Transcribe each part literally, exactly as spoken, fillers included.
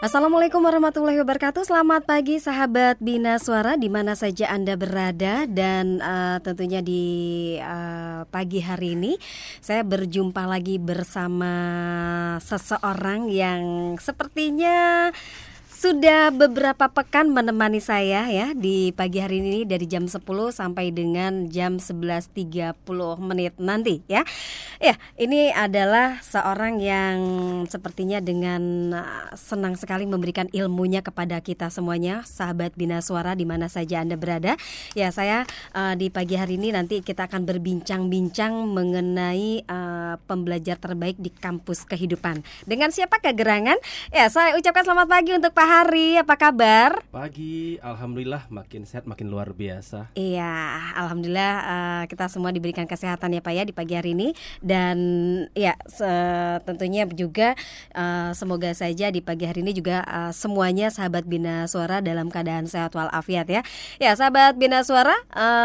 Assalamualaikum warahmatullahi wabarakatuh. Selamat pagi sahabat Bina Suara di mana saja Anda berada. Dan uh, tentunya di uh, pagi hari ini saya berjumpa lagi bersama seseorang yang sepertinya sudah beberapa pekan menemani saya ya di pagi hari ini dari jam sepuluh sampai dengan jam sebelas tiga puluh menit nanti ya. Ya, ini adalah seorang yang sepertinya dengan senang sekali memberikan ilmunya kepada kita semuanya, sahabat Bina Suara di mana saja Anda berada. Ya, saya uh, di pagi hari ini nanti kita akan berbincang-bincang mengenai uh, pembelajar terbaik di kampus kehidupan. Dengan siapa kegerangan? Ya, saya ucapkan selamat pagi untuk Pak Hari, apa kabar? Pagi, alhamdulillah makin sehat, makin luar biasa. Iya, alhamdulillah uh, kita semua diberikan kesehatan ya Pak ya di pagi hari ini. Dan ya se- tentunya juga uh, semoga saja di pagi hari ini juga uh, semuanya sahabat Bina Suara dalam keadaan sehat walafiat ya. Ya sahabat Bina Suara,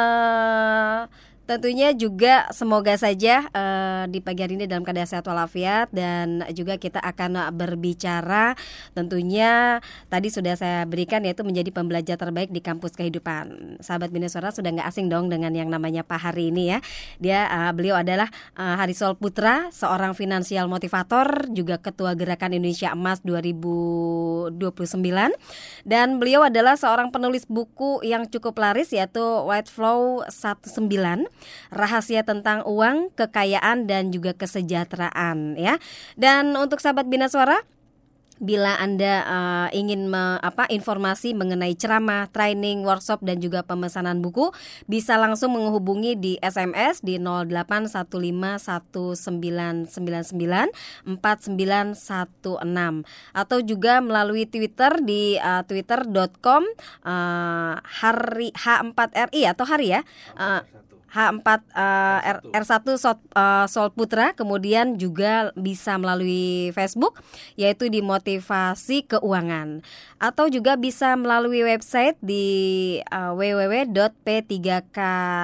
uh, tentunya juga semoga saja uh, di pagi hari ini dalam keadaan sehat walafiat. Dan juga kita akan berbicara tentunya tadi sudah saya berikan yaitu menjadi pembelajar terbaik di kampus kehidupan. Sahabat Bina Suara sudah gak asing dong dengan yang namanya Pak Hari ini ya. Dia uh, beliau adalah uh, Harisol Putra, seorang finansial motivator, juga Ketua Gerakan Indonesia Emas dua ribu dua puluh sembilan. Dan beliau adalah seorang penulis buku yang cukup laris yaitu White Flow sembilan, Rahasia Tentang Uang, Kekayaan dan juga Kesejahteraan ya. Dan untuk sahabat Bina Suara, bila Anda uh, ingin me, apa, informasi mengenai ceramah, training, workshop dan juga pemesanan buku, bisa langsung menghubungi di S M S di nol delapan satu lima satu sembilan sembilan sembilan empat sembilan satu enam atau juga melalui Twitter di uh, twitter dot com uh, hari H empat R I atau hari ya. Uh, H empat uh, R, R1 Sol, uh, Sol Putra. Kemudian juga bisa melalui Facebook yaitu di Motivasi Keuangan, atau juga bisa melalui website di uh, w w w dot p tiga k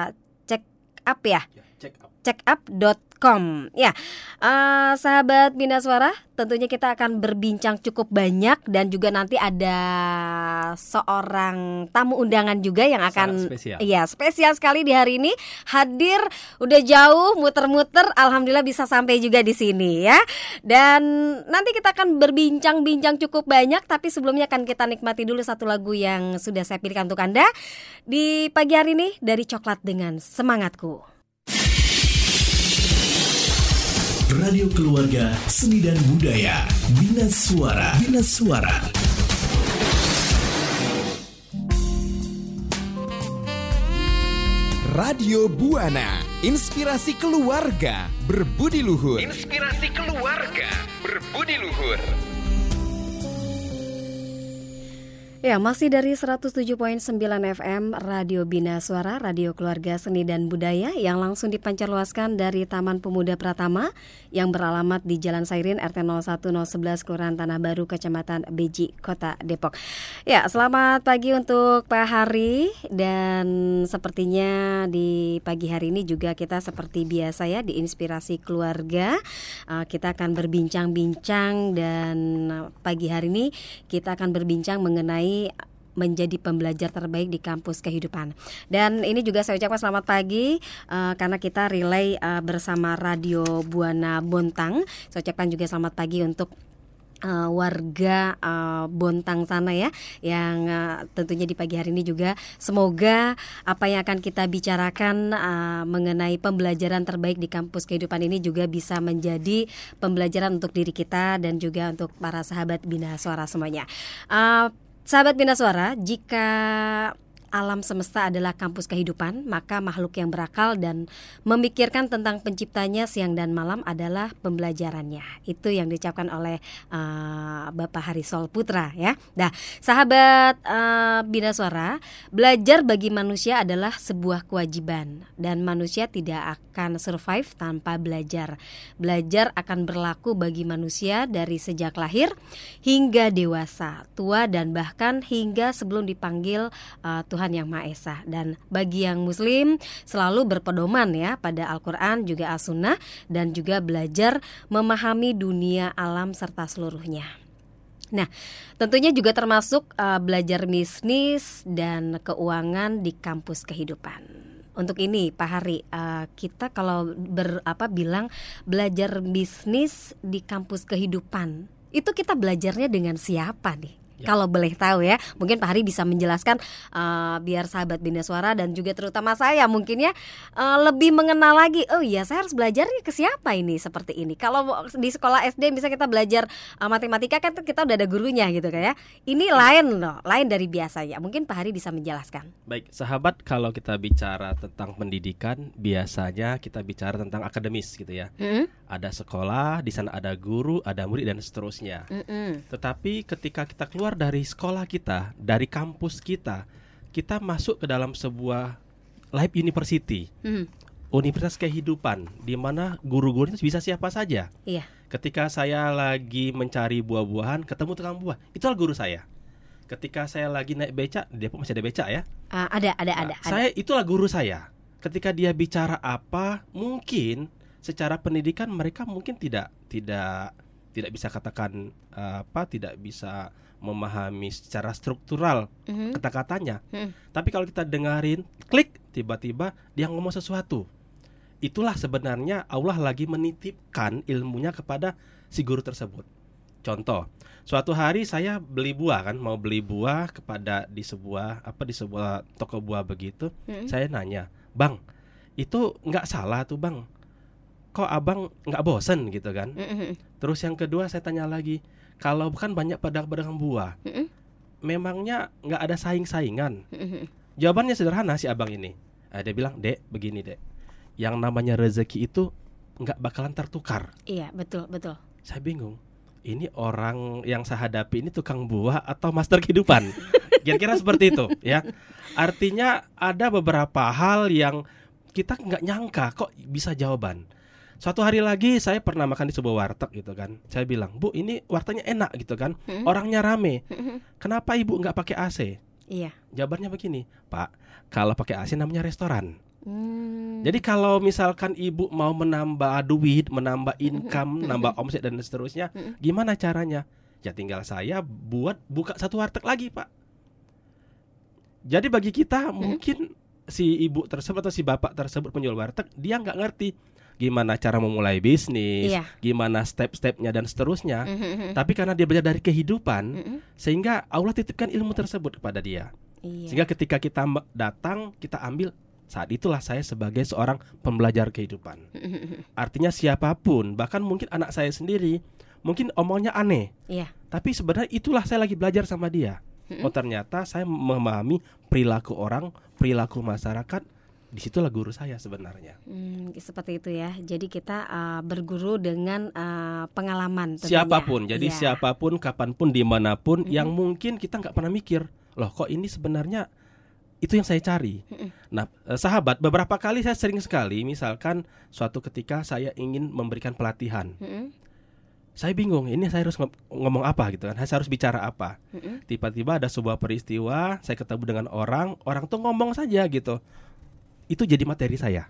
checkup ya, checkup dot com ya. Uh, sahabat Bina Suara, tentunya kita akan berbincang cukup banyak dan juga nanti ada seorang tamu undangan juga yang akan spesial. Iya, spesial sekali di hari ini hadir, udah jauh muter-muter, alhamdulillah bisa sampai juga di sini ya. Dan nanti kita akan berbincang-bincang cukup banyak, tapi sebelumnya akan kita nikmati dulu satu lagu yang sudah saya pilihkan untuk Anda di pagi hari ini dari Coklat dengan Semangatku. Radio Keluarga Seni dan Budaya Bina Suara. Bina Suara. Radio Buana, inspirasi keluarga berbudi luhur. Inspirasi keluarga berbudi luhur. Ya, masih dari seratus tujuh koma sembilan F M Radio Bina Suara, Radio Keluarga Seni dan Budaya yang langsung dipancarluaskan dari Taman Pemuda Pratama yang beralamat di Jalan Sairin R T nol satu nol sebelas Kelurahan Tanah Baru, Kecamatan Beji, Kota Depok. Ya, selamat pagi untuk Pak Hari. Dan sepertinya di pagi hari ini juga kita seperti biasa ya di Inspirasi Keluarga, uh, kita akan berbincang-bincang. Dan pagi hari ini kita akan berbincang mengenai menjadi pembelajar terbaik di kampus kehidupan. Dan ini juga saya ucapkan selamat pagi uh, karena kita relay uh, bersama Radio Buana Bontang. Saya ucapkan juga selamat pagi untuk Uh, warga uh, Bontang sana ya, yang uh, tentunya di pagi hari ini juga semoga apa yang akan kita bicarakan uh, mengenai pembelajaran terbaik di kampus kehidupan ini juga bisa menjadi pembelajaran untuk diri kita dan juga untuk para sahabat Bina Suara semuanya. Uh, sahabat Bina Suara, jika alam semesta adalah kampus kehidupan, maka makhluk yang berakal dan memikirkan tentang penciptanya siang dan malam adalah pembelajarannya. Itu yang diucapkan oleh uh, Bapak Harisol Putra ya. Nah, sahabat uh, Bina Suara, belajar bagi manusia adalah sebuah kewajiban dan manusia tidak akan survive tanpa belajar. Belajar akan berlaku bagi manusia dari sejak lahir hingga dewasa, tua dan bahkan hingga sebelum dipanggil uh, Tuhan Yang Maha Esa. Dan bagi yang muslim selalu berpedoman ya pada Al-Quran juga As-Sunnah, dan juga belajar memahami dunia alam serta seluruhnya. Nah, tentunya juga termasuk uh, belajar bisnis dan keuangan di kampus kehidupan. Untuk ini, Pak Hari, uh, kita kalau ber, apa, bilang belajar bisnis di kampus kehidupan, itu kita belajarnya dengan siapa nih? Ya. Kalau boleh tahu ya, mungkin Pak Hari bisa menjelaskan uh, biar sahabat Bina Suara dan juga terutama saya mungkin ya uh, lebih mengenal lagi. Oh iya, saya harus belajarnya ke siapa ini seperti ini. Kalau di sekolah S D misalnya kita belajar uh, matematika kan kita udah ada gurunya gitu kan ya. Ini lain loh, lain dari biasanya. Mungkin Pak Hari bisa menjelaskan. Baik, sahabat, kalau kita bicara tentang pendidikan, biasanya kita bicara tentang akademis gitu ya. Mm-hmm. Ada sekolah, di sana ada guru, ada murid dan seterusnya. Mm-hmm. Tetapi ketika kita keluar dari sekolah kita, dari kampus kita, kita masuk ke dalam sebuah live university, mm. universitas kehidupan, di mana guru-guru itu bisa siapa saja. Iya. Ketika saya lagi mencari buah-buahan, ketemu tukang buah, itulah guru saya. Ketika saya lagi naik beca, dia pun masih ada beca ya? Uh, ada, ada, nah, ada. Saya itulah guru saya. Ketika dia bicara apa, mungkin secara pendidikan mereka mungkin tidak, tidak, tidak bisa katakan uh, apa, tidak bisa memahami secara struktural mm-hmm. kata-katanya. Mm. Tapi kalau kita dengerin, klik, tiba-tiba dia ngomong sesuatu. Itulah sebenarnya Allah lagi menitipkan ilmunya kepada si guru tersebut. Contoh, suatu hari saya beli buah kan, mau beli buah kepada di sebuah apa di sebuah toko buah begitu. Mm. Saya nanya, "Bang, itu nggak salah tuh, Bang. Kok abang nggak bosen gitu kan?" Mm-hmm. Terus yang kedua saya tanya lagi, kalau bukan banyak pedagang-pedagang buah, mm-hmm. memangnya nggak ada saing-saingan? Mm-hmm. Jawabannya sederhana si abang ini. Nah, dia bilang, "Dek, begini dek, yang namanya rezeki itu nggak bakalan tertukar." Iya, betul betul. Saya bingung. Ini orang yang saya hadapi ini tukang buah atau master kehidupan? Kira-kira seperti itu, ya. Artinya ada beberapa hal yang kita nggak nyangka kok bisa jawaban. Suatu hari lagi saya pernah makan di sebuah warteg gitu kan. Saya bilang, "Bu, ini wartegnya enak gitu kan, hmm? orangnya rame. Kenapa ibu nggak pakai A C?" Iya. Jawabannya begini, "Pak, kalau pakai A C namanya restoran." Hmm. Jadi kalau misalkan ibu mau menambah duit, menambah income, menambah omset dan seterusnya, gimana caranya? Ya tinggal saya buat buka satu warteg lagi, Pak. Jadi bagi kita mungkin si ibu tersebut atau si bapak tersebut penjual warteg, dia nggak ngerti gimana cara memulai bisnis, iya. gimana step-stepnya dan seterusnya. Mm-hmm. Tapi karena dia belajar dari kehidupan, mm-hmm. sehingga Allah titipkan ilmu tersebut kepada dia. Iya. Sehingga ketika kita datang, kita ambil, saat itulah saya sebagai seorang pembelajar kehidupan. Mm-hmm. Artinya siapapun, bahkan mungkin anak saya sendiri, mungkin omongnya aneh. Iya. Tapi sebenarnya itulah saya lagi belajar sama dia. Mm-hmm. Oh ternyata saya memahami perilaku orang, perilaku masyarakat. Disitulah guru saya sebenarnya. Hmm, seperti itu ya. Jadi kita uh, berguru dengan uh, pengalaman tentunya. Siapapun. Jadi yeah. siapapun, kapanpun, dimanapun, mm-hmm. yang mungkin kita nggak pernah mikir, loh kok ini sebenarnya itu yang saya cari. Mm-hmm. Nah, uh, sahabat, beberapa kali saya sering sekali, misalkan suatu ketika saya ingin memberikan pelatihan. Mm-hmm. Saya bingung, ini saya harus ngomong apa gitu kan, saya harus bicara apa. Mm-hmm. Tiba-tiba ada sebuah peristiwa, saya ketemu dengan orang, orang tuh ngomong saja gitu. Itu jadi materi saya.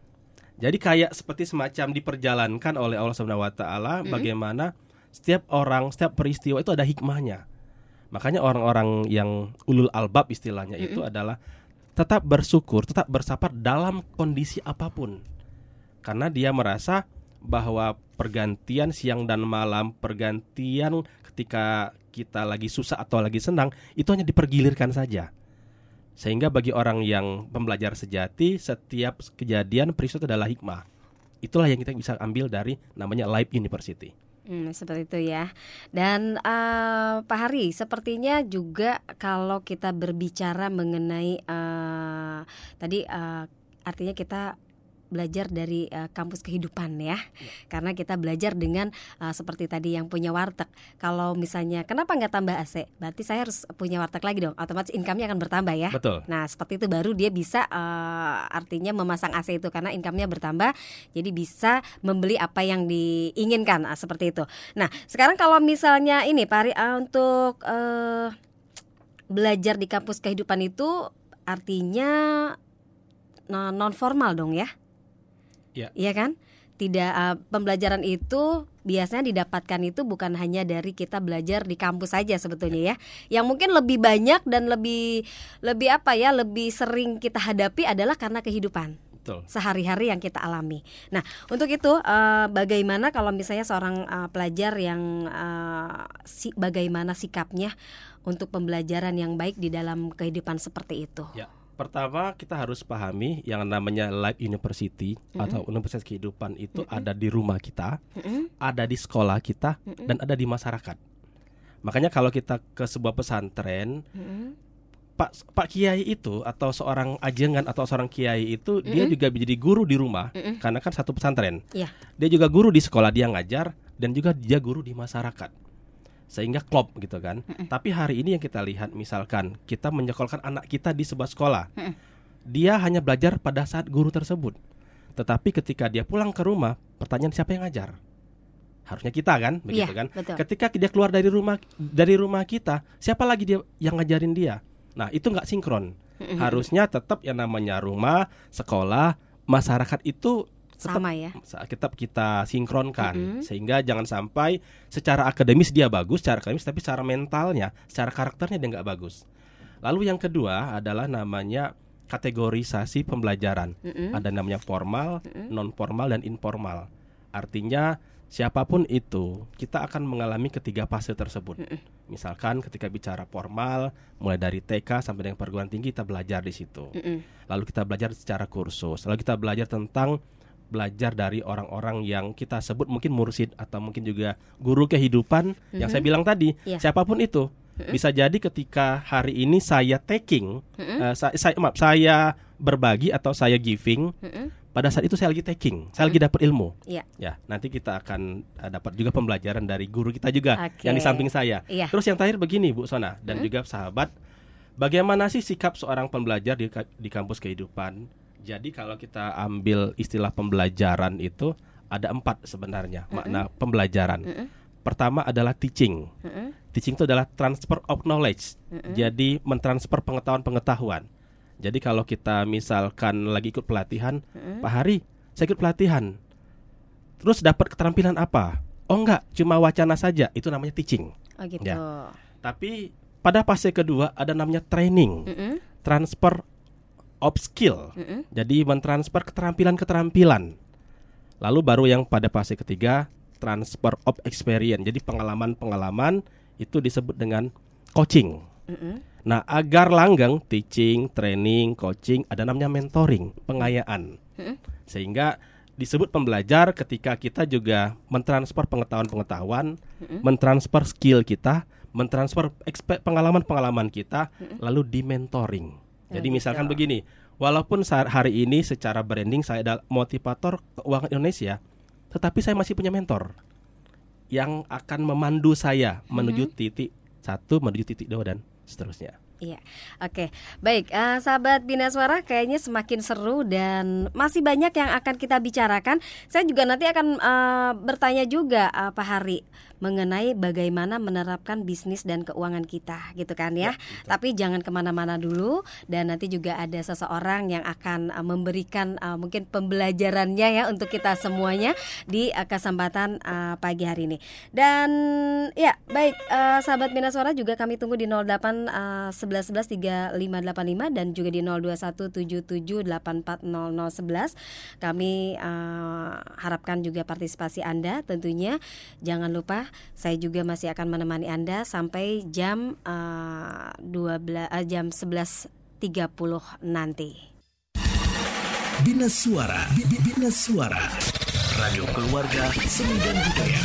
Jadi kayak seperti semacam diperjalankan oleh Allah Subhanahu wa taala mm-hmm. bagaimana setiap orang, setiap peristiwa itu ada hikmahnya. Makanya orang-orang yang ulul albab istilahnya mm-hmm. itu adalah tetap bersyukur, tetap bersabar dalam kondisi apapun. Karena dia merasa bahwa pergantian siang dan malam, pergantian ketika kita lagi susah atau lagi senang, itu hanya dipergilirkan saja. Sehingga bagi orang yang pembelajar sejati, setiap kejadian peristiwa adalah hikmah. Itulah yang kita bisa ambil dari namanya Live University. Hmm, seperti itu ya. Dan uh, Pak Hari, sepertinya juga kalau kita berbicara mengenai uh, tadi uh, artinya kita belajar dari uh, kampus kehidupan ya. ya. Karena kita belajar dengan uh, seperti tadi yang punya warteg. Kalau misalnya kenapa nggak tambah A C? Berarti saya harus punya warteg lagi dong. Otomatis income-nya akan bertambah ya. Betul. Nah seperti itu baru dia bisa uh, artinya memasang A C itu karena income-nya bertambah. Jadi bisa membeli apa yang diinginkan. Nah, seperti itu. Nah sekarang kalau misalnya ini Pak Hari uh, untuk uh, belajar di kampus kehidupan itu artinya non formal dong ya. Ya. Iya kan? Tidak uh, pembelajaran itu biasanya didapatkan itu bukan hanya dari kita belajar di kampus saja sebetulnya ya. Yang mungkin lebih banyak dan lebih lebih apa ya, lebih sering kita hadapi adalah karena kehidupan. Betul. Sehari-hari yang kita alami. Nah, untuk itu uh, bagaimana kalau misalnya seorang uh, pelajar yang uh, si, bagaimana sikapnya untuk pembelajaran yang baik di dalam kehidupan seperti itu? Ya, pertama kita harus pahami yang namanya life university mm-hmm. atau universitas kehidupan itu mm-hmm. ada di rumah kita, mm-hmm. ada di sekolah kita, mm-hmm. dan ada di masyarakat. Makanya kalau kita ke sebuah pesantren, mm-hmm. Pak Pak Kiai itu atau seorang ajengan atau seorang kiai itu mm-hmm. dia juga menjadi guru di rumah mm-hmm. karena kan satu pesantren. Yeah. Dia juga guru di sekolah, dia ngajar, dan juga dia guru di masyarakat. Sehingga klop gitu kan. Mm-hmm. Tapi hari ini yang kita lihat, misalkan kita menyekolahkan anak kita di sebuah sekolah, mm-hmm. dia hanya belajar pada saat guru tersebut. Tetapi ketika dia pulang ke rumah, pertanyaan siapa yang ngajar? Harusnya kita kan, begitu yeah, kan. Betul. Ketika dia keluar dari rumah dari rumah kita, siapa lagi dia yang ngajarin dia? Nah, itu nggak sinkron. Mm-hmm. Harusnya tetap yang namanya rumah, sekolah, masyarakat itu tetap sama ya. Kita kita sinkronkan mm-hmm. sehingga jangan sampai secara akademis dia bagus, secara akademis tapi secara mentalnya, secara karakternya dia nggak bagus. Lalu yang kedua adalah namanya kategorisasi pembelajaran. Mm-hmm. Ada namanya formal, mm-hmm. non formal dan informal. Artinya siapapun itu, kita akan mengalami ketiga fase tersebut. Mm-mm. Misalkan ketika bicara formal, mulai dari T K sampai dengan perguruan tinggi kita belajar di situ. Mm-mm. Lalu kita belajar secara kursus. Lalu kita belajar tentang belajar dari orang-orang yang kita sebut mungkin mursyid atau mungkin juga guru kehidupan. Mm-hmm. Yang saya bilang tadi, yeah. siapapun itu. Mm-hmm. Bisa jadi ketika hari ini saya taking, mm-hmm. uh, saya, saya maaf saya berbagi atau saya giving. Mm-hmm. Pada saat itu saya lagi taking, saya hmm. lagi dapat ilmu. Ya. ya, nanti kita akan uh, dapat juga pembelajaran dari guru kita juga okay. yang di samping saya. Ya. Terus yang terakhir begini Bu Sona dan hmm. juga sahabat, bagaimana sih sikap seorang pembelajar di di kampus kehidupan? Jadi kalau kita ambil istilah pembelajaran itu ada empat sebenarnya hmm. makna pembelajaran. Hmm. Pertama adalah teaching. Hmm. Teaching itu adalah transfer of knowledge. Hmm. Jadi mentransfer pengetahuan-pengetahuan. Jadi kalau kita misalkan lagi ikut pelatihan, mm-hmm. Pak Hari, saya ikut pelatihan. Terus dapat keterampilan apa? Oh enggak, cuma wacana saja. Itu namanya teaching. Oh gitu. Ya. Tapi pada fase kedua ada namanya training, mm-hmm. transfer of skill. Mm-hmm. Jadi mentransfer keterampilan-keterampilan. Lalu baru yang pada fase ketiga transfer of experience. Jadi pengalaman-pengalaman itu disebut dengan coaching. Mm-hmm. Nah, agar langgeng teaching, training, coaching, ada namanya mentoring, pengayaan. Hmm. Sehingga disebut pembelajar ketika kita juga mentransfer pengetahuan-pengetahuan, hmm. mentransfer skill kita, mentransfer ekspe- pengalaman-pengalaman kita, hmm. lalu di mentoring. Jadi oh, misalkan gitu. Begini, walaupun hari ini secara branding saya adalah motivator keuangan Indonesia, tetapi saya masih punya mentor yang akan memandu saya hmm. menuju titik satu, menuju titik dua dan seterusnya. Iya, oke, baik, uh, sahabat Bina Suara, kayaknya semakin seru dan masih banyak yang akan kita bicarakan. Saya juga nanti akan uh, bertanya juga uh, Pak Hari mengenai bagaimana menerapkan bisnis dan keuangan kita, gitu kan ya. Ya Tapi jangan kemana-mana dulu, dan nanti juga ada seseorang yang akan uh, memberikan uh, mungkin pembelajarannya ya untuk kita semuanya di uh, kesempatan uh, pagi hari ini. Dan ya, baik, uh, sahabat Bina Suara, juga kami tunggu di nol delapan sebelas sebelas tiga lima delapan lima dan juga di nol dua satu tujuh tujuh delapan empat nol nol sebelas. Kami uh, harapkan juga partisipasi Anda tentunya. Jangan lupa saya juga masih akan menemani Anda sampai jam uh, dua belas uh, jam sebelas tiga puluh nanti. Bina Suara, Bina Suara, Radio Keluarga Seni dan Budaya.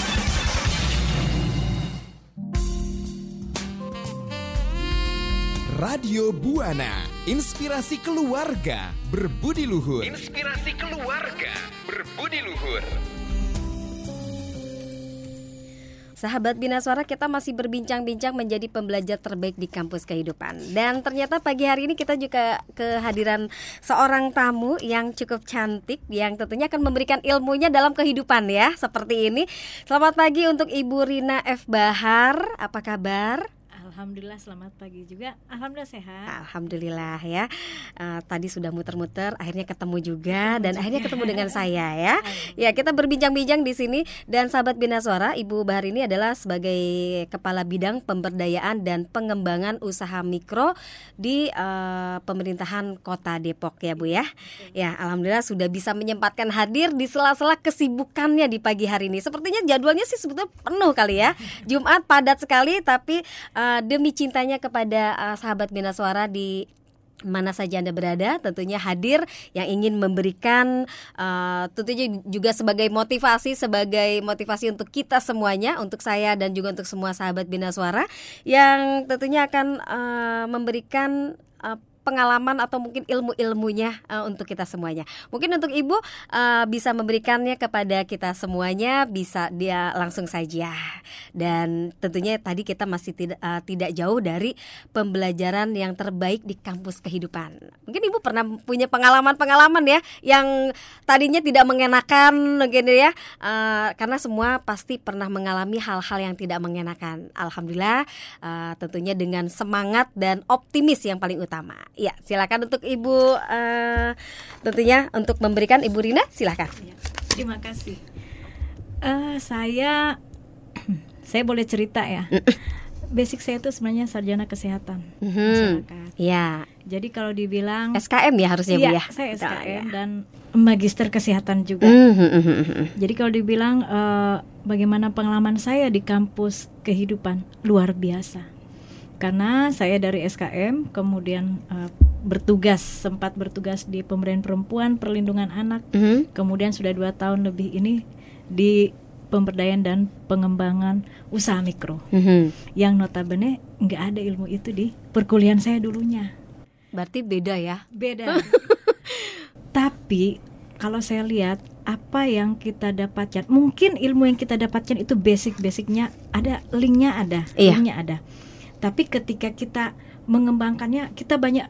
Radio Buana, inspirasi keluarga berbudi luhur. Inspirasi keluarga berbudi luhur. Sahabat Bina Suara, kita masih berbincang-bincang menjadi pembelajar terbaik di kampus kehidupan. Dan ternyata pagi hari ini kita juga kehadiran seorang tamu yang cukup cantik, yang tentunya akan memberikan ilmunya dalam kehidupan ya, seperti ini. Selamat pagi untuk Ibu Rina F. Bahar, apa kabar? Alhamdulillah, selamat pagi juga. Alhamdulillah sehat. Alhamdulillah ya. Uh, tadi sudah muter-muter, akhirnya ketemu juga ketemu dan juga. akhirnya ketemu dengan saya ya. Ya, kita berbincang-bincang di sini dan sahabat Bina Suara, Ibu Bahar ini adalah sebagai Kepala Bidang Pemberdayaan dan Pengembangan Usaha Mikro di uh, pemerintahan Kota Depok ya Bu ya. Ya, alhamdulillah sudah bisa menyempatkan hadir di sela-sela kesibukannya di pagi hari ini. Sepertinya jadwalnya sih sebetulnya penuh kali ya. Jumat padat sekali, tapi uh, demi cintanya kepada uh, sahabat Bina Suara di mana saja Anda berada, tentunya hadir yang ingin memberikan uh, tentunya juga sebagai motivasi, sebagai motivasi untuk kita semuanya, untuk saya dan juga untuk semua sahabat Bina Suara yang tentunya akan uh, memberikan uh, pengalaman atau mungkin ilmu-ilmunya uh, untuk kita semuanya. Mungkin untuk Ibu uh, bisa memberikannya kepada kita semuanya, bisa dia langsung saja. Dan tentunya tadi kita masih tidak uh, tidak jauh dari pembelajaran yang terbaik di kampus kehidupan. Mungkin Ibu pernah punya pengalaman-pengalaman ya yang tadinya tidak mengenakan mungkin ya, uh, karena semua pasti pernah mengalami hal-hal yang tidak mengenakan. Alhamdulillah, uh, tentunya dengan semangat dan optimis yang paling utama. Ya, silakan untuk Ibu uh, tentunya untuk memberikan Ibu Rina, silakan. Ya, terima kasih. Uh, saya saya boleh cerita ya. Basic saya itu sebenarnya sarjana kesehatan mm-hmm. masyarakat. Ya. Jadi kalau dibilang S K M ya harusnya Bu ya. Iya, saya S K M dan magister kesehatan juga. Mm-hmm. Jadi kalau dibilang uh, bagaimana pengalaman saya di kampus kehidupan, luar biasa. Karena saya dari S K M, kemudian uh, bertugas, sempat bertugas di pemberdayaan perempuan, perlindungan anak, mm-hmm. kemudian sudah dua tahun lebih ini di pemberdayaan dan pengembangan usaha mikro, mm-hmm. yang notabene nggak ada ilmu itu di perkuliahan saya dulunya. Berarti beda ya? Beda. Tapi kalau saya lihat apa yang kita dapatkan, mungkin ilmu yang kita dapatkan itu basic-basicnya ada, linknya ada, iya. linknya ada. Tapi ketika kita mengembangkannya, kita banyak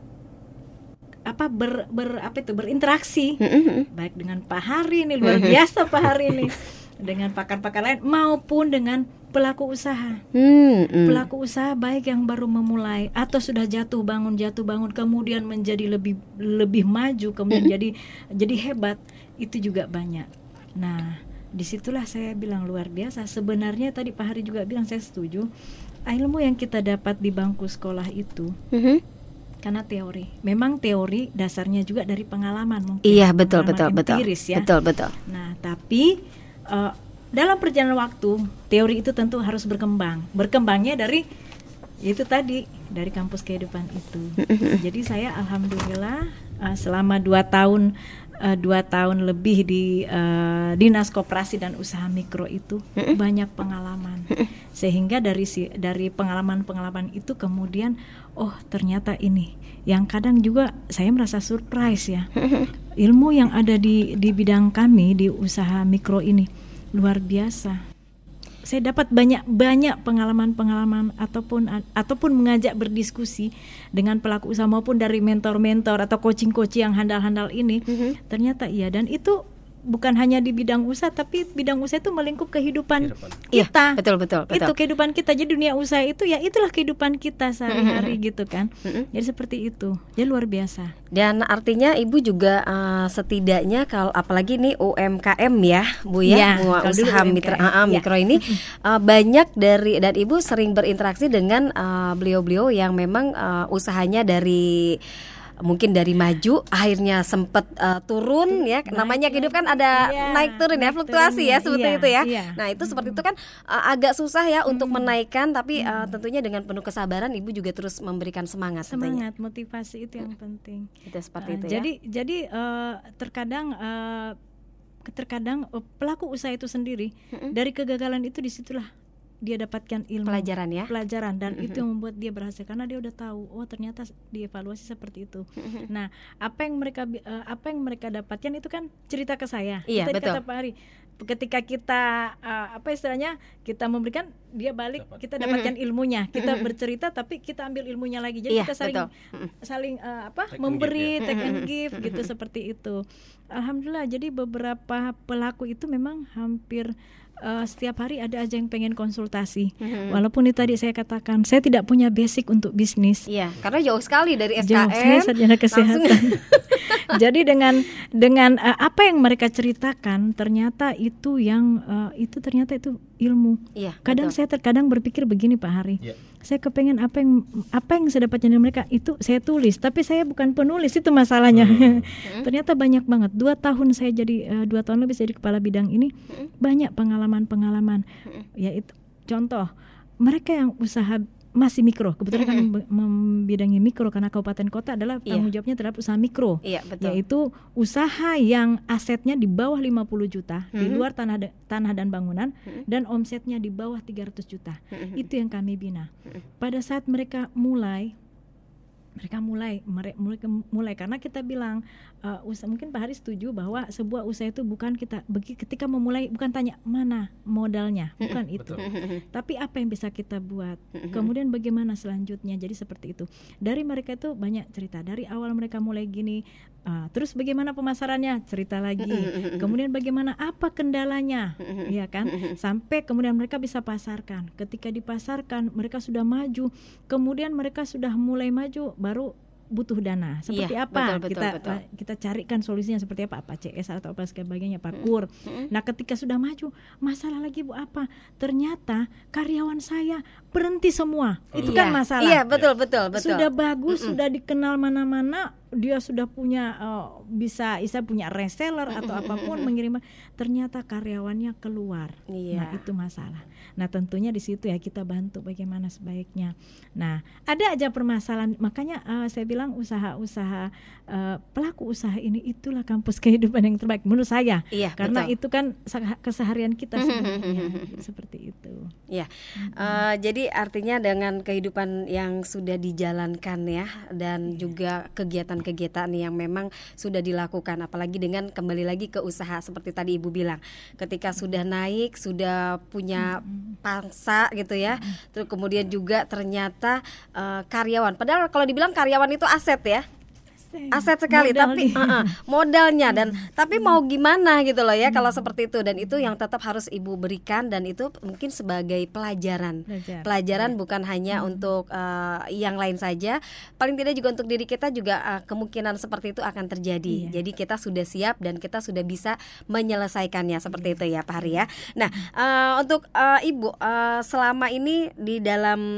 apa ber, ber apa itu berinteraksi, mm-hmm. baik dengan Pak Hari ini luar biasa Pak Hari ini, dengan pakar-pakar lain maupun dengan pelaku usaha, mm-hmm. pelaku usaha baik yang baru memulai atau sudah jatuh bangun jatuh bangun kemudian menjadi lebih lebih maju, kemudian mm-hmm. jadi jadi hebat, itu juga banyak. Nah, disitulah saya bilang luar biasa. Sebenarnya tadi Pak Hari juga bilang, saya setuju. Ilmu yang kita dapat di bangku sekolah itu mm-hmm. karena teori. Memang teori dasarnya juga dari pengalaman mungkin. Iya, betul betul empiris, betul. Ya. Betul betul. Nah, tapi uh, dalam perjalanan waktu, teori itu tentu harus berkembang. Berkembangnya dari itu tadi, dari kampus kehidupan itu. Jadi saya alhamdulillah uh, selama dua tahun uh, dua tahun lebih di uh, Dinas Koperasi dan Usaha Mikro itu banyak pengalaman. Sehingga dari si, dari pengalaman-pengalaman itu kemudian oh ternyata ini yang kadang juga saya merasa surprise ya. Ilmu yang ada di di bidang kami di usaha mikro ini luar biasa. Saya dapat banyak-banyak pengalaman-pengalaman ataupun ataupun mengajak berdiskusi dengan pelaku usaha maupun dari mentor-mentor atau coaching-coaching yang handal-handal ini. Mm-hmm. Ternyata iya, dan itu bukan hanya di bidang usaha, tapi bidang usaha itu melingkup kehidupan kehidupan. kita. Ya, betul, betul, betul. Itu kehidupan kita. Jadi dunia usaha itu ya itulah kehidupan kita sehari-hari mm-hmm. gitu kan. Mm-hmm. Jadi seperti itu. Jadi luar biasa. Dan artinya Ibu juga uh, setidaknya kalau apalagi nih U M K M ya, Bu ya, ya usaha mitra uh, mikro ya. ini uh, banyak dari, dan Ibu sering berinteraksi dengan uh, beliau-beliau yang memang uh, usahanya dari mungkin dari maju akhirnya sempat uh, turun ya, naik, namanya hidup kan ada iya, naik turun ya, fluktuasi ya seperti iya, itu ya. Iya. Nah itu seperti itu kan uh, agak susah ya hmm. untuk menaikkan, tapi uh, tentunya dengan penuh kesabaran Ibu juga terus memberikan semangat. Semangat, tentunya. Motivasi itu yang penting. Itu seperti uh, itu jadi, ya. Jadi uh, terkadang uh, terkadang uh, pelaku usaha itu sendiri hmm. dari kegagalan itu disitulah dia dapatkan ilmu, pelajaran ya, pelajaran dan mm-hmm. itu yang membuat dia berhasil karena dia udah tahu oh ternyata dievaluasi seperti itu. Mm-hmm. Nah apa yang mereka uh, apa yang mereka dapatkan itu kan cerita ke saya. Iya, tadi betul. Kata Pak Hari, ketika kita uh, apa istilahnya kita memberikan, dia balik Dapat. kita dapatkan mm-hmm. ilmunya, kita mm-hmm. bercerita tapi kita ambil ilmunya lagi. Jadi iya, kita saling betul. saling uh, apa take memberi and give, ya. take and give gitu seperti itu. Alhamdulillah, jadi beberapa pelaku itu memang hampir uh, setiap hari ada aja yang pengen konsultasi. Mm-hmm. Walaupun itu tadi saya katakan saya tidak punya basic untuk bisnis. Iya, karena jauh sekali dari S K M. Jauh sekali sarjana kesehatan. Jadi dengan dengan uh, apa yang mereka ceritakan ternyata itu yang uh, itu ternyata itu ilmu. Iya, kadang betul. saya terkadang berpikir begini Pak Hari. Yeah. Saya kepengen apa yang apa yang saya dapatkan dari mereka itu saya tulis, tapi saya bukan penulis, itu masalahnya. Hmm. Ternyata banyak banget. Dua tahun saya jadi uh, dua tahun lebih saya jadi kepala bidang ini, hmm. banyak pengalaman-pengalaman. Hmm. Ya itu contoh mereka yang usaha masih mikro, kebetulan kan membidangi mikro karena kabupaten kota adalah tanggung jawabnya terhadap usaha mikro, iya, betul. Yaitu usaha yang asetnya di bawah lima puluh juta, mm-hmm. di luar tanah da- tanah dan bangunan, mm-hmm. dan omsetnya di bawah tiga ratus juta, mm-hmm. itu yang kami bina. Mm-hmm. Pada saat mereka mulai mereka mulai mereka mulai karena kita bilang uh, usaha, mungkin Pak Hari setuju bahwa sebuah usaha itu bukan kita bagi ketika memulai bukan tanya mana modalnya, bukan itu. Tapi apa yang bisa kita buat, kemudian bagaimana selanjutnya. Jadi seperti itu. Dari mereka itu banyak cerita. Dari awal mereka mulai gini, uh, terus bagaimana pemasarannya, cerita lagi. Kemudian bagaimana apa kendalanya, ya kan? Sampai kemudian mereka bisa pasarkan. Ketika dipasarkan, mereka sudah maju. Kemudian mereka sudah mulai maju, baru butuh dana. Seperti iya, apa? Betul, betul, kita betul. kita carikan solusinya seperti apa? Apa C S atau apa sebagainya, parkur. Mm-hmm. Nah, ketika sudah maju, masalah lagi Bu apa? Ternyata karyawan saya berhenti semua. Oh. Itu iya. kan masalah. Iya, betul, betul, betul. Sudah bagus, Mm-mm. sudah dikenal mana-mana, dia sudah punya uh, bisa bisa punya reseller atau apapun mengirim, ternyata karyawannya keluar. Iya. Nah, itu masalah. Nah, tentunya di situ ya kita bantu bagaimana sebaiknya. Nah, ada aja permasalahan. Makanya uh, saya bilang usaha-usaha uh, pelaku usaha ini itulah kampus kehidupan yang terbaik menurut saya. Iya, karena betul. itu kan keseharian kita sebenarnya. Seperti itu. Iya. Uh, jadi artinya dengan kehidupan yang sudah dijalankan ya, dan juga kegiatan-kegiatan yang memang sudah dilakukan, apalagi dengan kembali lagi ke usaha seperti tadi Ibu bilang, ketika sudah naik, sudah punya pangsa gitu ya, terus kemudian juga ternyata uh, karyawan, padahal kalau dibilang karyawan itu aset ya, aset sekali, modal tapi uh, uh, modalnya dan tapi mau gimana gitu loh ya kalau seperti itu, dan itu yang tetap harus Ibu berikan, dan itu mungkin sebagai pelajaran Belajar. pelajaran ya. bukan hanya hmm. untuk uh, yang lain saja, paling tidak juga untuk diri kita juga uh, kemungkinan seperti itu akan terjadi. Iya. Jadi kita sudah siap dan kita sudah bisa menyelesaikannya seperti itu ya Pak Hari ya. Nah uh, untuk uh, Ibu uh, selama ini di dalam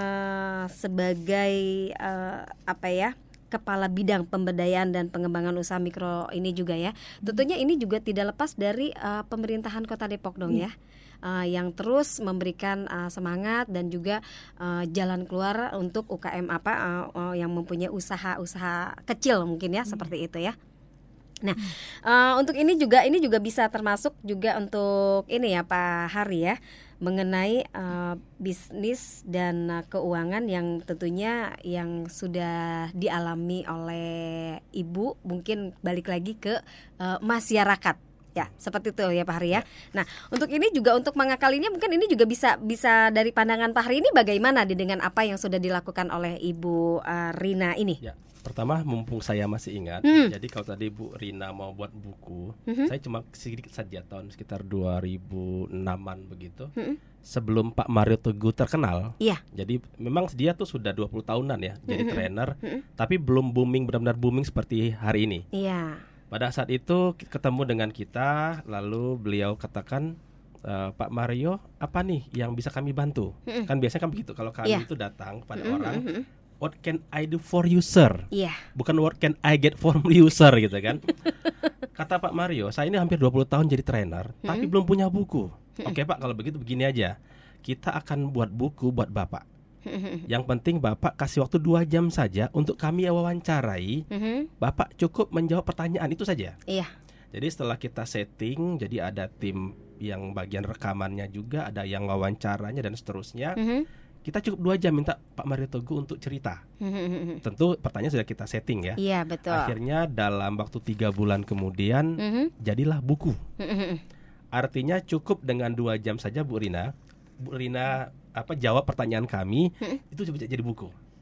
uh, sebagai uh, apa ya Kepala Bidang Pemberdayaan dan Pengembangan Usaha Mikro ini juga ya, tentunya ini juga tidak lepas dari uh, pemerintahan Kota Depok dong ya, uh, yang terus memberikan uh, semangat dan juga uh, jalan keluar untuk U K M apa uh, uh, yang mempunyai usaha-usaha kecil mungkin ya, seperti itu ya. Nah, uh, untuk ini juga ini juga bisa termasuk juga untuk ini ya Pak Hari ya, mengenai uh, bisnis dan uh, keuangan yang tentunya yang sudah dialami oleh Ibu, mungkin balik lagi ke uh, masyarakat. Ya, seperti itu ya Pak Hari ya. Nah, untuk ini juga untuk mengakalinya mungkin ini juga bisa bisa dari pandangan Pak Hari ini bagaimana dengan apa yang sudah dilakukan oleh Ibu uh, Rina ini? Ya. Pertama, mumpung saya masih ingat, hmm. jadi kalau tadi Bu Rina mau buat buku, hmm. saya cuma sedikit saja tahun sekitar dua ribu enaman begitu, hmm. sebelum Pak Mario Teguh terkenal. Iya. Jadi memang dia tuh sudah dua puluh tahunan ya jadi hmm. trainer, hmm. tapi belum booming, benar-benar booming seperti hari ini. Iya. Pada saat itu ketemu dengan kita, lalu beliau katakan, e, Pak Mario, apa nih yang bisa kami bantu? hmm. Kan biasanya kan begitu, kalau kami yeah. itu datang pada hmm. orang, hmm. what can I do for you, sir? Iya. Bukan what can I get from you, sir, gitu kan. Kata Pak Mario, saya ini hampir dua puluh tahun jadi trainer, hmm. tapi belum punya buku. hmm. Oke Pak, kalau begitu begini aja, kita akan buat buku buat Bapak. hmm. Yang penting Bapak kasih waktu dua jam saja untuk kami wawancarai. hmm. Bapak cukup menjawab pertanyaan itu saja. Iya. Jadi setelah kita setting, jadi ada tim yang bagian rekamannya juga, ada yang wawancaranya dan seterusnya. hmm. Kita cukup dua jam minta Pak Mario Teguh untuk cerita. Mm-hmm. Tentu pertanyaan sudah kita setting ya. Iya betul. Akhirnya dalam waktu tiga bulan kemudian mm-hmm. jadilah buku. Mm-hmm. Artinya cukup dengan dua jam saja Bu Rina, Bu Rina apa jawab pertanyaan kami, mm-hmm. itu bisa jadi buku.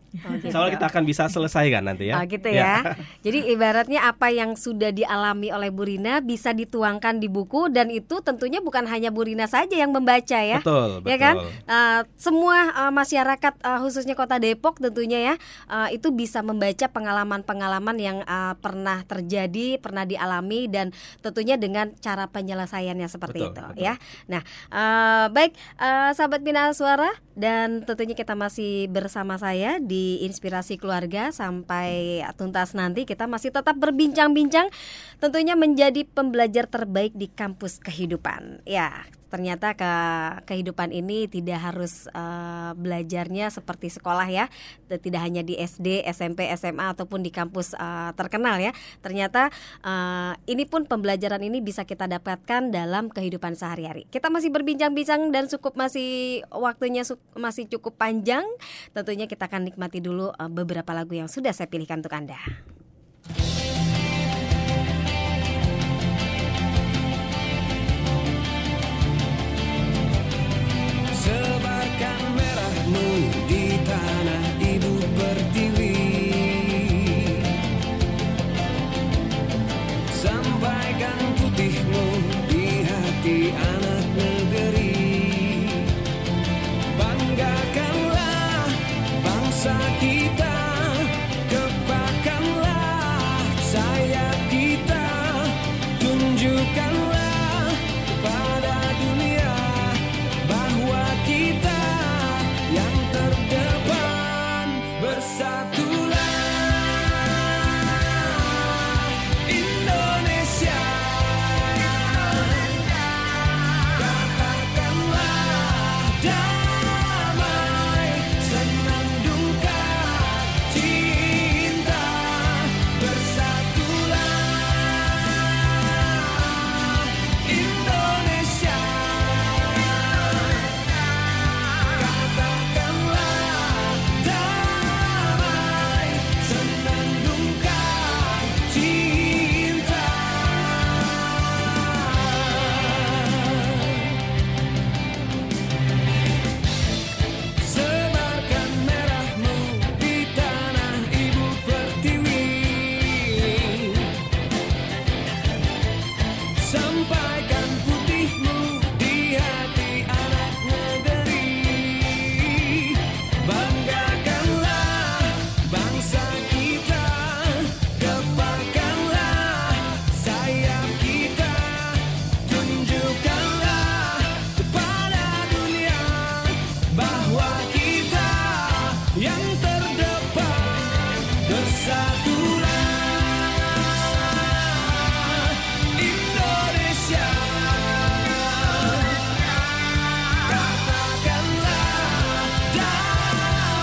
Oh, gitu. Insya Allah kita akan bisa selesaikan nanti ya. Oh gitu ya. Ya. Jadi ibaratnya apa yang sudah dialami oleh Bu Rina bisa dituangkan di buku, dan itu tentunya bukan hanya Bu Rina saja yang membaca ya. Betul, ya betul. kan? Uh, semua uh, masyarakat uh, khususnya Kota Depok tentunya ya, uh, itu bisa membaca pengalaman-pengalaman yang uh, pernah terjadi, pernah dialami, dan tentunya dengan cara penyelesaiannya seperti betul, itu betul. ya. Nah, uh, baik uh, sahabat Bina Suara, dan tentunya kita masih bersama saya di Inspirasi Keluarga sampai tuntas nanti. Kita masih tetap berbincang-bincang tentunya menjadi pembelajar terbaik di kampus kehidupan. Ya, ternyata ke kehidupan ini tidak harus uh, belajarnya seperti sekolah ya, tidak hanya di S D, S M P, S M A ataupun di kampus uh, terkenal ya. Ternyata uh, ini pun pembelajaran ini bisa kita dapatkan dalam kehidupan sehari-hari. Kita masih berbincang-bincang dan cukup masih waktunya su- masih cukup panjang. Tentunya kita akan nikmati dulu uh, beberapa lagu yang sudah saya pilihkan untuk Anda. Sebarkan merahmu di tanah ibu pertiwi, sampaikan putihmu di hati anak negeri. Banggakanlah bangsa kita, kepakanlah sayap kita, tunjukkanlah kepada dunia bahwa kita yang terdepan. Bersatulah Indonesia, katakanlah damai, senandungkan cinta. Bersatulah Indonesia, katakanlah damai, senandungkan cinta. Sebarkan merahmu di tanah ibu pertiwi, sampaikan putihmu di hati anak negeri. Banggakanlah bangsa kita, kepakanlah sayap kita, tunjukkanlah kepada dunia bahwa kita yang terdepan. Bersatulah Indonesia, katakanlah damai,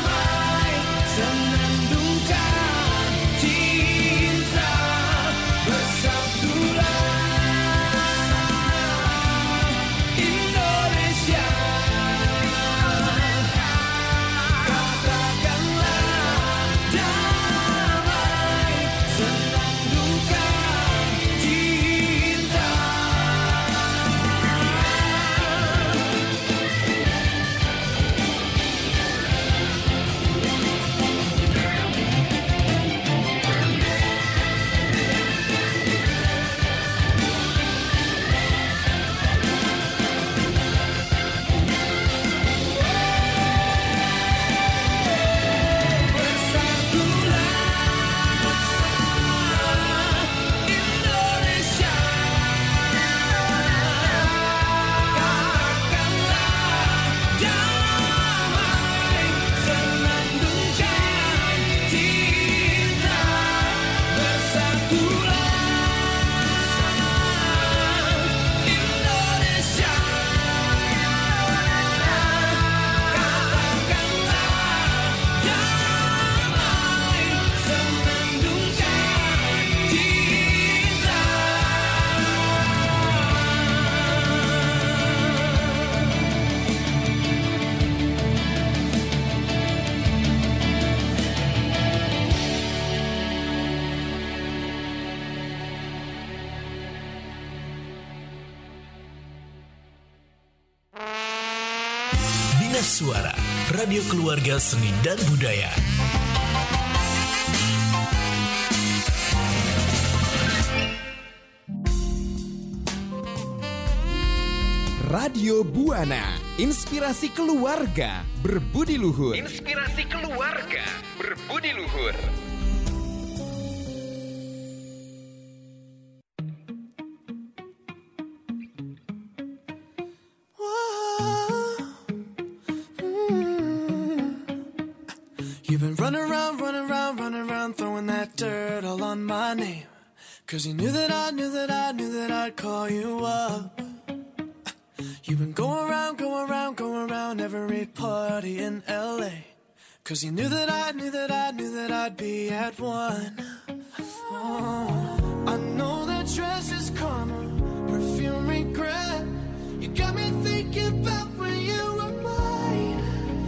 Binas Suara, radio keluarga seni dan budaya. Radio Buana, inspirasi keluarga berbudi luhur. Inspirasi keluarga berbudi luhur. You've been running around, running around, running around, throwing that dirt all on my name. Cause you knew that I knew that I knew that I'd call you up. You've been going around, going around, going around every party in L A. Cause you knew that I knew that I knew that I'd be at one. Oh, I know that dress is karma, perfume regret. You got me thinking about when you were mine.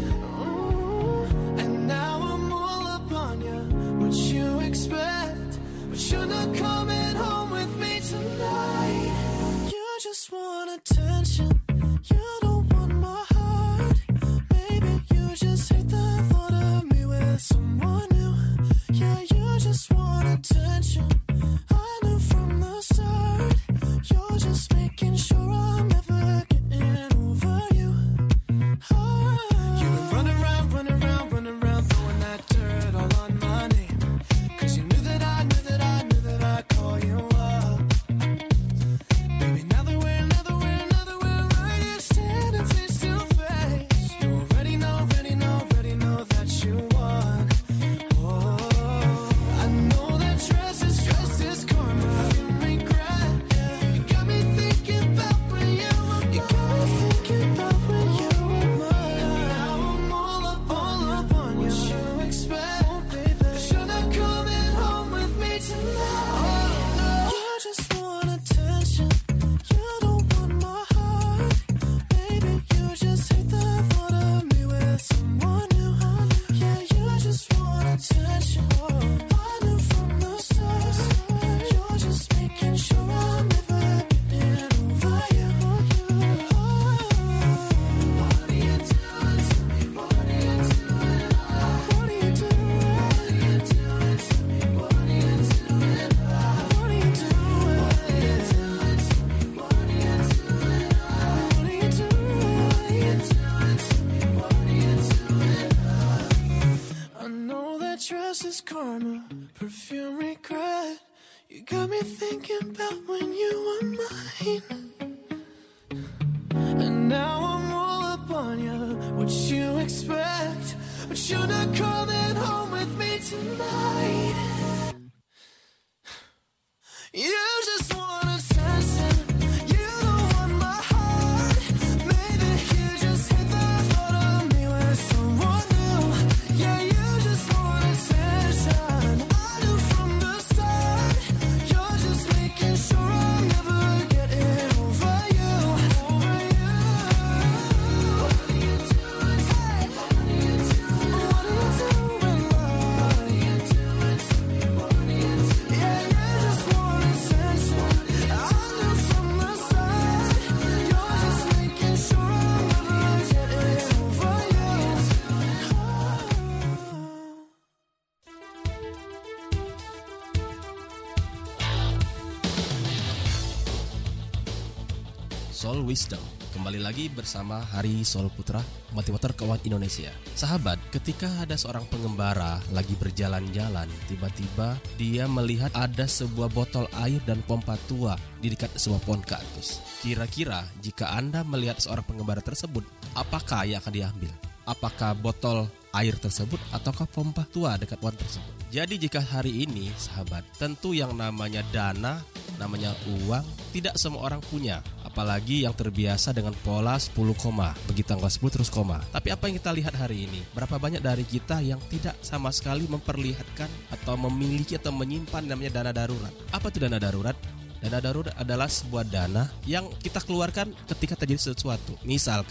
Oh, and now I'm all up on you. What you expect? But you're not coming home with me tonight. You just want attention. You don't want my heart. Maybe you just hate the thought of me with someone new. Yeah, you just want attention. I knew from the start. You're just making sure I'm never getting over you. Oh. You've been running around, running around, running around, throwing that dirt all on my name. Cause you knew that I knew that I knew that I'd call you up. Baby, now that we're, now that we're, now that we're right here standing face to face, you already know, already know, already know that you won. Oh, I know that dress is, dress is karma, you regret. You got me thinking about when you were mine. You got me thinking about when you were mine. Now I'm all up, all up on you. What you expect? Oh, baby, 'cause you're not coming home with me tonight. Oh, no. You just want attention. You don't want my heart. Baby, you just hate the thought of me with someone new. Yeah, you just want attention. I knew from the start. You're just making sure I'm never getting over you. What are you doing to me? What are you doing? What are you doing? What are you doing to me? What are you doing? What are you doing? What are you doing to me? What are you doing? What are you doing? What are you doing to me? What are you doing? I know that dress is karma, perfume regret. You got me thinking about when you were mine. And now I'm all up on you. What you expect? But you're not coming home with me tonight. You just want attention. You don't want my heart. Maybe you just hate the thought of me with someone new. Yeah, you just want attention. I knew from the start. You're just making sure I'm never getting over you. Over you. What are you doing? What are you doing? What are you doing, love? What are you doing to me? What are you doing? Yeah, you just want attention. I knew from the start. You're just making sure I'm never getting over you. Soul Wisdom. Kembali lagi bersama Hari Soul Putra, motivator keuangan Indonesia. Sahabat, ketika ada seorang pengembara lagi berjalan-jalan, tiba-tiba dia melihat ada sebuah botol air dan pompa tua di dekat sebuah pohon kaktus. Kira-kira jika Anda melihat seorang pengembara tersebut, apakah yang akan diambil? Apakah botol air tersebut ataukah pompa tua dekat pohon tersebut? Jadi jika hari ini, sahabat, tentu yang namanya dana, namanya uang, tidak semua orang punya. Apalagi yang terbiasa dengan pola sepuluh koma, begitu angka sepuluh terus koma. Tapi apa yang kita lihat hari ini? Berapa banyak dari kita yang tidak sama sekali memperlihatkan atau memiliki atau menyimpan namanya dana darurat? Apa itu dana darurat? Dana darurat adalah sebuah dana yang kita keluarkan ketika terjadi sesuatu. Misalkan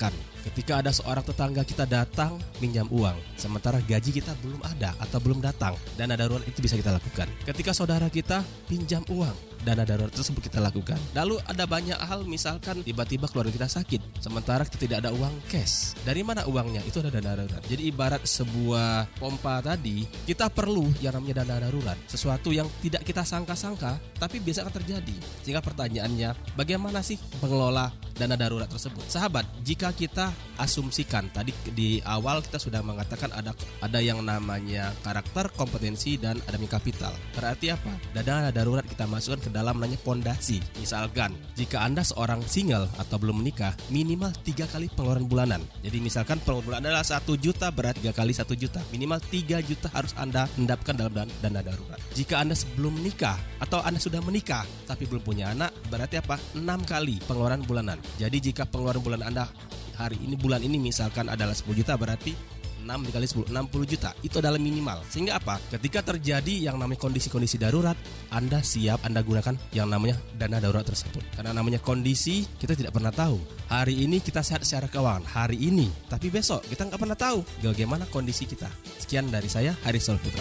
Ketika ada seorang tetangga kita datang minjam uang, sementara gaji kita belum ada atau belum datang, dana darurat itu bisa kita lakukan. Ketika saudara kita pinjam uang, dana darurat tersebut kita lakukan. Lalu ada banyak hal, misalkan tiba-tiba keluarga kita sakit, sementara kita tidak ada uang cash. Dari mana uangnya? Itu ada dana darurat. Jadi ibarat sebuah pompa tadi, kita perlu yang namanya dana darurat. Sesuatu yang tidak kita sangka-sangka, tapi biasa akan terjadi. Sehingga pertanyaannya, bagaimana sih pengelola dana darurat tersebut? Sahabat, jika kita asumsikan, tadi di awal kita sudah mengatakan ada ada yang namanya karakter, kompetensi, dan ada kapital. Berarti apa? Dana darurat kita masukkan ke dalam namanya pondasi. Misalkan, jika Anda seorang single atau belum menikah, minimal tiga kali pengeluaran bulanan. Jadi misalkan pengeluaran bulanan adalah satu juta, berarti tiga kali satu juta. Minimal tiga juta harus Anda endapkan dalam dana, dana darurat. Jika Anda sebelum menikah atau Anda sudah menikah tapi belum punya anak, berarti apa? enam kali pengeluaran bulanan. Jadi jika pengeluaran bulan Anda hari ini, bulan ini misalkan adalah sepuluh juta, berarti enam dikali sepuluh, enam puluh juta. Itu adalah minimal. Sehingga apa? Ketika terjadi yang namanya kondisi-kondisi darurat, Anda siap, Anda gunakan yang namanya dana darurat tersebut. Karena namanya kondisi, kita tidak pernah tahu. Hari ini kita sehat secara keuangan, hari ini. Tapi besok kita nggak pernah tahu bagaimana kondisi kita. Sekian dari saya, Haris Solputra.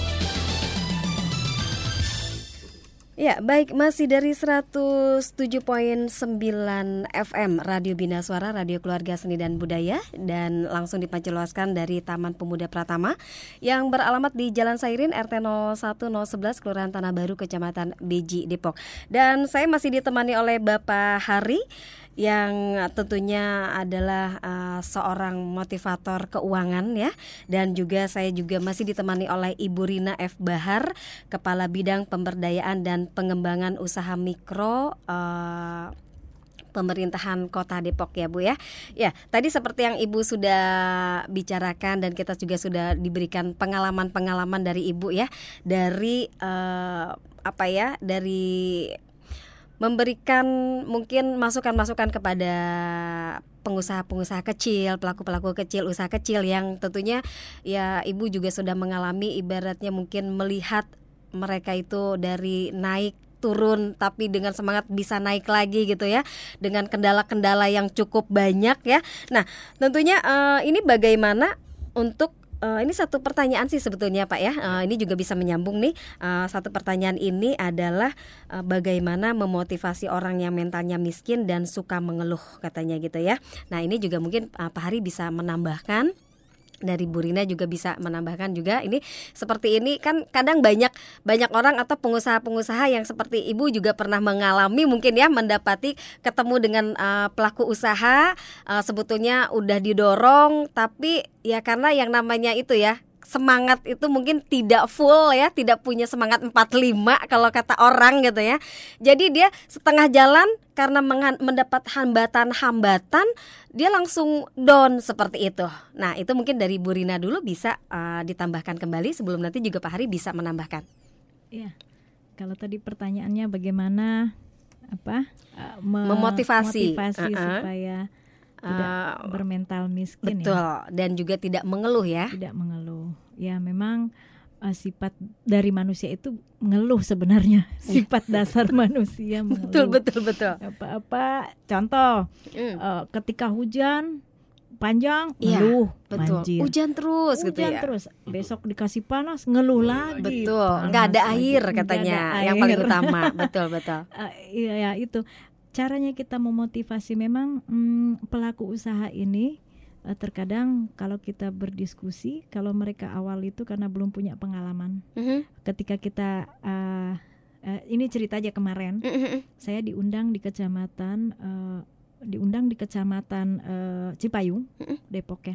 Ya, baik, masih dari seratus tujuh koma sembilan F M Radio Bina Suara, Radio Keluarga Seni dan Budaya, dan langsung dipancarluaskan dari Taman Pemuda Pratama yang beralamat di Jalan Sairin R T nol satu nol sebelas Kelurahan Tanah Baru, Kecamatan Beji, Depok. Dan saya masih ditemani oleh Bapak Hari yang tentunya adalah uh, seorang motivator keuangan ya, dan juga saya juga masih ditemani oleh Ibu Rina F. Bahar, Kepala Bidang Pemberdayaan dan Pengembangan Usaha Mikro uh, Pemerintahan Kota Depok ya Bu ya. Ya, tadi seperti yang Ibu sudah bicarakan dan kita juga sudah diberikan pengalaman-pengalaman dari Ibu ya, dari uh, apa ya, dari memberikan mungkin masukan-masukan kepada pengusaha-pengusaha kecil, pelaku-pelaku kecil, usaha kecil yang tentunya ya Ibu juga sudah mengalami, ibaratnya mungkin melihat mereka itu dari naik turun tapi dengan semangat bisa naik lagi gitu ya, dengan kendala-kendala yang cukup banyak ya. Nah, tentunya uh, ini bagaimana untuk Uh, ini satu pertanyaan sih sebetulnya Pak ya, uh, ini juga bisa menyambung nih. Uh, satu pertanyaan ini adalah uh, bagaimana memotivasi orang yang mentalnya miskin dan suka mengeluh katanya gitu ya. Nah ini juga mungkin uh, Pak Hari bisa menambahkan. Dari Bu Rina juga bisa menambahkan juga, ini seperti ini kan kadang banyak banyak orang atau pengusaha-pengusaha yang seperti Ibu juga pernah mengalami mungkin ya, mendapati ketemu dengan uh, pelaku usaha uh, sebetulnya udah didorong tapi ya karena yang namanya itu ya, semangat itu mungkin tidak full ya, tidak punya semangat empat puluh lima kalau kata orang gitu ya. Jadi dia setengah jalan karena mendapat hambatan-hambatan dia langsung down seperti itu. Nah itu mungkin dari Bu Rina dulu bisa uh, ditambahkan kembali sebelum nanti juga Pak Hari bisa menambahkan. Iya, kalau tadi pertanyaannya bagaimana apa uh, me- memotivasi motivasi uh-uh. supaya tidak uh, bermental miskin. Betul ya. Dan juga tidak mengeluh ya. Tidak mengeluh. Ya memang uh, sifat dari manusia itu mengeluh sebenarnya. Sifat dasar manusia mengeluh. Betul betul betul. Apa-apa contoh mm. uh, ketika hujan panjang ngeluh, ya, betul. Banjir. Hujan terus hujan gitu ya. terus. Besok dikasih panas ngeluh lagi. Betul. Enggak ada air lagi. katanya ada air. yang paling utama. Betul betul. Uh, iya ya, itu. Caranya kita memotivasi memang hmm, pelaku usaha ini eh, terkadang kalau kita berdiskusi, kalau mereka awal itu karena belum punya pengalaman, mm-hmm. ketika kita uh, uh, ini cerita aja kemarin, mm-hmm. saya diundang di kecamatan, uh, diundang di kecamatan uh, Cipayung, mm-hmm. Depok ya.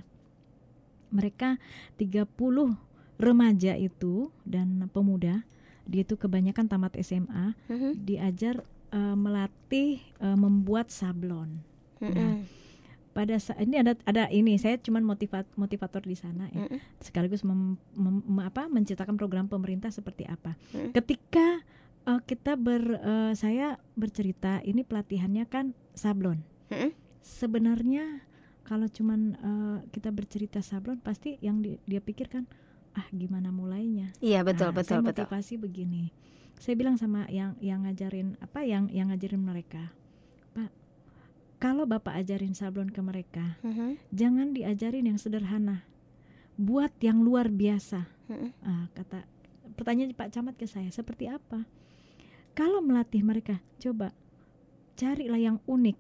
Mereka tiga puluh remaja itu dan pemuda, dia itu kebanyakan tamat S M A, mm-hmm. diajar Uh, melatih uh, membuat sablon. Mm-hmm. Nah, pada saat ini ada ada ini saya cuman motivat, motivator di sana ya. Mm-hmm. Sekaligus mem, mem, apa menciptakan program pemerintah seperti apa. Mm-hmm. Ketika uh, kita ber uh, saya bercerita ini pelatihannya kan sablon. Mm-hmm. Sebenarnya kalau cuman uh, kita bercerita sablon pasti yang di, dia pikirkan ah gimana mulainya. Iya betul nah, betul saya betul. Motivasi begini. Saya bilang sama yang yang ngajarin apa yang yang ngajarin mereka, Pak, kalau Bapak ajarin sablon ke mereka, Mm-hmm. jangan diajarin yang sederhana, buat yang luar biasa. Mm-hmm. Ah, kata pertanyaan Pak Camat ke saya, seperti apa? Kalau melatih mereka, coba carilah yang unik.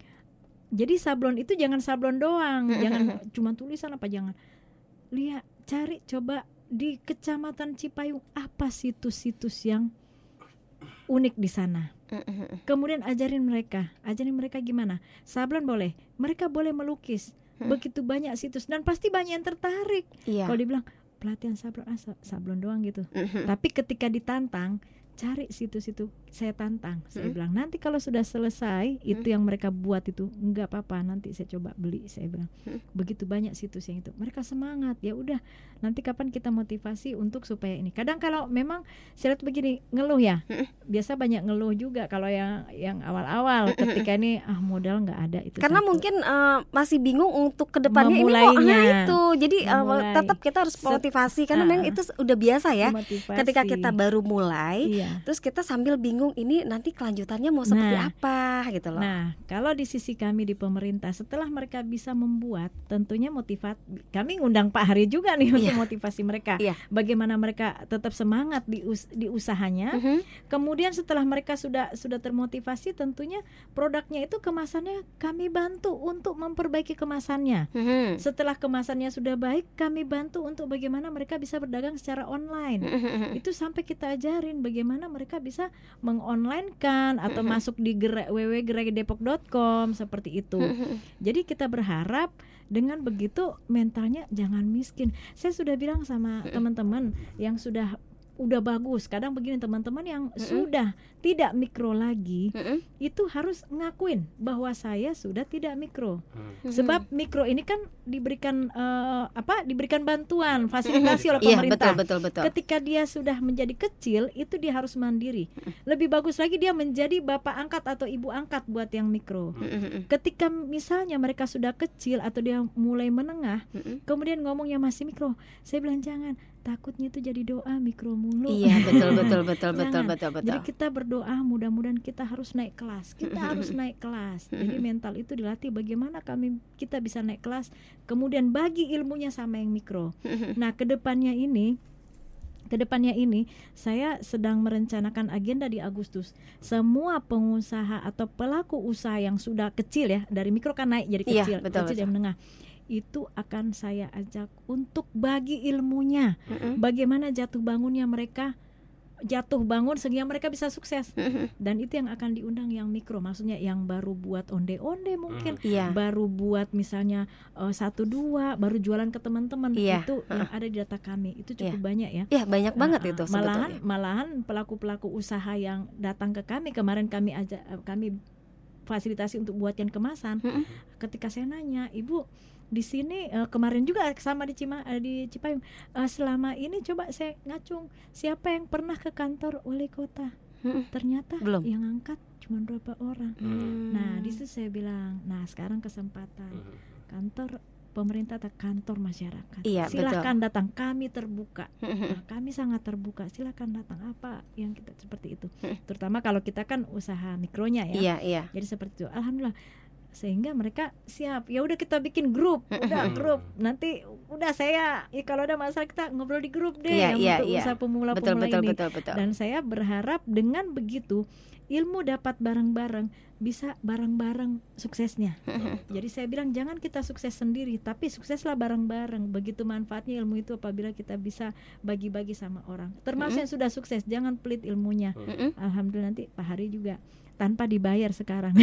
Jadi sablon itu jangan sablon doang, Mm-hmm. jangan cuma tulisan apa, jangan. Lihat, cari coba di Kecamatan Cipayung apa situs-situs yang unik di sana. Mm-hmm. Kemudian ajarin mereka, ajarin mereka gimana. Sablon boleh, mereka boleh melukis. Hmm. Begitu banyak situs dan pasti banyak yang tertarik. Iya. Kalau dibilang pelatihan sablon, ah, sablon doang gitu. Mm-hmm. Tapi ketika ditantang, cari situs itu, saya tantang. Saya Hmm. bilang nanti kalau sudah selesai itu yang mereka buat itu enggak apa-apa, nanti saya coba beli. Saya bilang Hmm. begitu banyak situs yang itu, mereka semangat. Ya udah, nanti kapan kita motivasi untuk supaya ini. Kadang kalau memang saya lihat begini, ngeluh ya. Hmm. Biasa banyak ngeluh juga kalau yang yang awal-awal ketika ini ah modal nggak ada itu. Karena satu. mungkin uh, masih bingung untuk kedepannya ini mau Memulainya. ah, itu. Jadi uh, Memulai. tetap kita harus Set- motivasi karena ah. memang itu udah biasa ya. Motivasi. Ketika kita baru mulai, Iya. terus kita sambil bingung ini nanti kelanjutannya mau seperti Nah. apa gitu loh. Nah, kalau di sisi kami di pemerintah, setelah mereka bisa membuat, tentunya motivat. Kami ngundang Pak Hari juga nih untuk Iya. motivasi mereka. Iya. Bagaimana mereka tetap semangat di, us- di usahanya. Mhm. Kemudian setelah mereka sudah sudah termotivasi, tentunya produknya itu kemasannya kami bantu untuk memperbaiki kemasannya. Mhm. Setelah kemasannya sudah baik, kami bantu untuk bagaimana mereka bisa berdagang secara online. Mhm. Itu sampai kita ajarin bagaimana mereka bisa mengonlinekan atau Mhm. masuk di gerai w w w gerai depok dot com seperti itu. Mhm. Jadi kita berharap dengan begitu mentalnya jangan miskin. Saya sudah bilang sama teman-teman yang sudah udah bagus. Kadang begini teman-teman yang sudah tidak mikro lagi, Mhm. itu harus ngakuin bahwa saya sudah tidak mikro. Hmm. Sebab mikro ini kan diberikan eh, apa? Diberikan bantuan, fasilitasi oleh Iya, pemerintah. betul betul betul. Ketika dia sudah menjadi kecil, itu dia harus mandiri. Lebih bagus lagi dia menjadi bapak angkat atau ibu angkat buat yang mikro. Mhm. Ketika misalnya mereka sudah kecil atau dia mulai menengah, Mhm. kemudian ngomongnya masih mikro, saya bilang jangan, takutnya itu jadi doa mikro mulu. Iya, betul betul betul betul Jangan. betul betul. Jadi kita berdoa mudah-mudahan kita harus naik kelas. Kita harus naik kelas. Jadi mental itu dilatih bagaimana kami kita bisa naik kelas. Kemudian bagi ilmunya sama yang mikro. Nah, kedepannya ini Kedepannya ini saya sedang merencanakan agenda di Agustus. Semua pengusaha atau pelaku usaha yang sudah kecil ya, dari mikro kan naik jadi Iya, kecil, betul, kecil betul. dan menengah. Itu akan saya ajak untuk bagi ilmunya. Mhm. Bagaimana jatuh bangunnya mereka jatuh bangun sehingga mereka bisa sukses. Mhm. Dan itu yang akan diundang yang mikro, maksudnya yang baru buat onde-onde mungkin, Iya. baru buat misalnya eh, satu dua, baru jualan ke teman-teman. Iya. Itu yang ada di data kami. Itu cukup banyak ya. Ya, banyak banget Nah, itu malahan sebetulnya. malahan pelaku-pelaku usaha yang datang ke kami kemarin kami aja kami fasilitasi untuk buatkan kemasan. Mhm. Ketika saya nanya, Ibu di sini eh, kemarin juga sama di Cima eh, di Cipayung, eh, selama ini coba saya ngacung, siapa yang pernah ke kantor wali kota? Mhm. Ternyata Belum. yang angkat cuma berapa orang. Hmm. Nah, di situ saya bilang, nah sekarang kesempatan kantor pemerintah atau kantor masyarakat. Iya, Silakan datang, kami terbuka. Mhm. Nah, kami sangat terbuka. Silakan datang apa yang kita seperti itu. Terutama kalau kita kan usaha mikronya ya. Iya, iya. Jadi seperti itu. Alhamdulillah. Sehingga mereka siap. Ya udah kita bikin grup. Udah grup. Nanti udah saya ya kalau ada masalah kita ngobrol di grup deh Iya, yang iya, untuk iya. usaha Betul pemula-pemula betul ini. betul betul. Dan saya berharap dengan begitu ilmu dapat bareng-bareng, bisa bareng-bareng suksesnya. Jadi saya bilang jangan kita sukses sendiri, tapi sukseslah bareng-bareng. Begitu manfaatnya ilmu itu apabila kita bisa bagi-bagi sama orang. Termasuk yang sudah sukses, jangan pelit ilmunya. Mhm. Alhamdulillah nanti Pak Hari juga tanpa dibayar sekarang.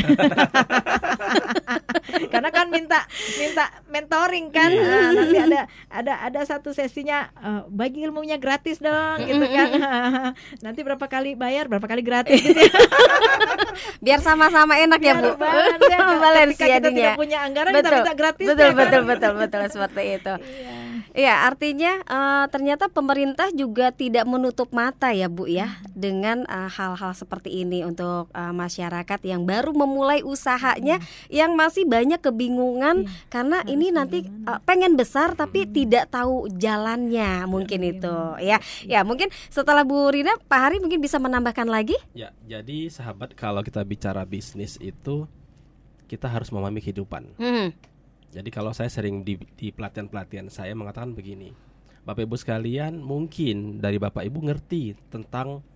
Karena kan minta minta mentoring kan. Nah, nanti ada ada ada satu sesinya eh, bagi ilmunya gratis dong gitu kan. Nanti berapa kali bayar, berapa kali gratis gitu ya. Biar sama-sama enak ya, Bu. Biar balance ya. Balance Ketika kita jadinya. tidak punya anggaran kita Betul. minta gratis. Betul ya. betul betul betul seperti itu. Iya. Iya, artinya eh, ternyata pemerintah juga tidak menutup mata ya, Bu ya, dengan eh, hal-hal seperti ini untuk eh, masyarakat yang baru memulai usahanya, yang masih banyak kebingungan Iya, karena harus ini nanti bagaimana. eh, pengen besar tapi tidak tahu jalannya mungkin itu. Ya, ya mungkin setelah Bu Rina, Pak Hari mungkin bisa menambahkan lagi. Ya, jadi sahabat kalau kita bicara bisnis itu kita harus memahami kehidupan. Hmm. Jadi kalau saya sering di, di pelatihan-pelatihan saya mengatakan begini, Bapak Ibu sekalian, mungkin dari Bapak Ibu ngerti tentang